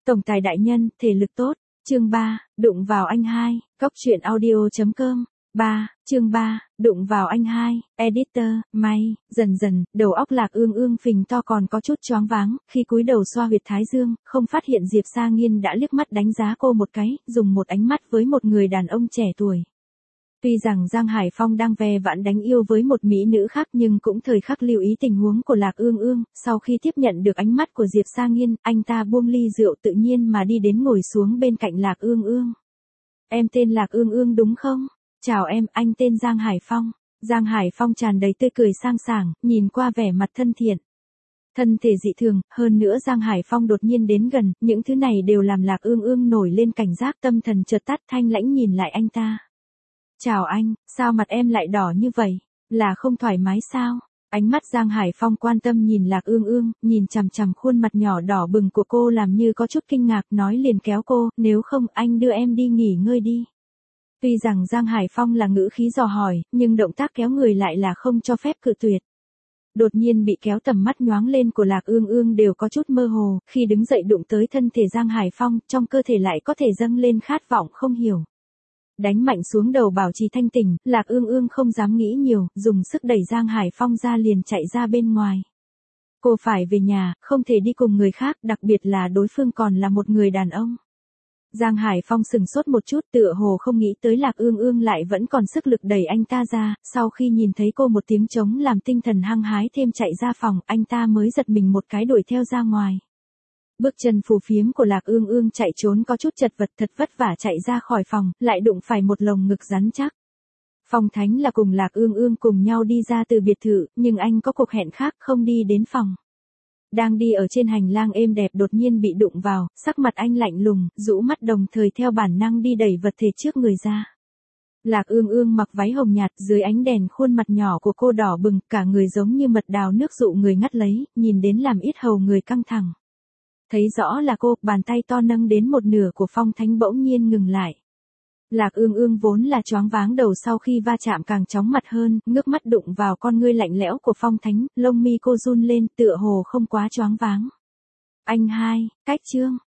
Tổng tài đại nhân, thể lực tốt. Chương 3, đụng vào anh hai. Góc truyện audio.com. Chương 3, đụng vào anh hai. Editor, May. Dần dần, đầu óc Lạc Ương Ương phình to còn có chút choáng váng, khi cúi đầu xoa huyệt thái dương, không phát hiện Diệp Sa Nghiên đã liếc mắt đánh giá cô một cái, dùng một ánh mắt với một người đàn ông trẻ tuổi. Tuy rằng Giang Hải Phong đang ve vãn đánh yêu với một mỹ nữ khác nhưng cũng thời khắc lưu ý tình huống của Lạc Ương Ương, sau khi tiếp nhận được ánh mắt của Diệp Sa Nghiên, anh ta buông ly rượu tự nhiên mà đi đến ngồi xuống bên cạnh Lạc Ương Ương. Em tên Lạc Ương Ương đúng không? Chào em, anh tên Giang Hải Phong. Giang Hải Phong tràn đầy tươi cười sang sảng, nhìn qua vẻ mặt thân thiện. Thân thể dị thường, hơn nữa Giang Hải Phong đột nhiên đến gần, những thứ này đều làm Lạc Ương Ương nổi lên cảnh giác, tâm thần chợt tắt, thanh lãnh nhìn lại anh ta. Chào anh, sao mặt em lại đỏ như vậy? Là không thoải mái sao? Ánh mắt Giang Hải Phong quan tâm nhìn Lạc Ương Ương, nhìn chằm chằm khuôn mặt nhỏ đỏ bừng của cô làm như có chút kinh ngạc, nói liền kéo cô, nếu không anh đưa em đi nghỉ ngơi đi. Tuy rằng Giang Hải Phong là ngữ khí dò hỏi, nhưng động tác kéo người lại là không cho phép cự tuyệt. Đột nhiên bị kéo, tầm mắt nhoáng lên của Lạc Ương Ương đều có chút mơ hồ, khi đứng dậy đụng tới thân thể Giang Hải Phong, trong cơ thể lại có thể dâng lên khát vọng không hiểu. Đánh mạnh xuống đầu bảo trì thanh tỉnh, Lạc Ương Ương không dám nghĩ nhiều, dùng sức đẩy Giang Hải Phong ra liền chạy ra bên ngoài. Cô phải về nhà, không thể đi cùng người khác, đặc biệt là đối phương còn là một người đàn ông. Giang Hải Phong sừng sốt một chút, tựa hồ không nghĩ tới Lạc Ương Ương lại vẫn còn sức lực đẩy anh ta ra, sau khi nhìn thấy cô một tiếng trống làm tinh thần hăng hái thêm chạy ra phòng, anh ta mới giật mình một cái đuổi theo ra ngoài. Bước chân phù phiếm của Lạc Ương Ương chạy trốn có chút chật vật, thật vất vả chạy ra khỏi phòng, lại đụng phải một lồng ngực rắn chắc. Phong Thánh là cùng Lạc Ương Ương cùng nhau đi ra từ biệt thự, nhưng anh có cuộc hẹn khác không đi đến phòng. Đang đi ở trên hành lang êm đẹp đột nhiên bị đụng vào, sắc mặt anh lạnh lùng, rũ mắt đồng thời theo bản năng đi đẩy vật thể trước người ra. Lạc Ương Ương mặc váy hồng nhạt, dưới ánh đèn khuôn mặt nhỏ của cô đỏ bừng, cả người giống như mật đào nước dụ người ngắt lấy, nhìn đến làm yết hầu người căng thẳng. Thấy rõ là cô, bàn tay to nâng đến một nửa của Phong Thánh bỗng nhiên ngừng lại. Lạc Ương Ương vốn là choáng váng đầu sau khi va chạm càng chóng mặt hơn, ngước mắt đụng vào con ngươi lạnh lẽo của Phong Thánh, lông mi cô run lên, tựa hồ không quá choáng váng. Anh hai, cách chương.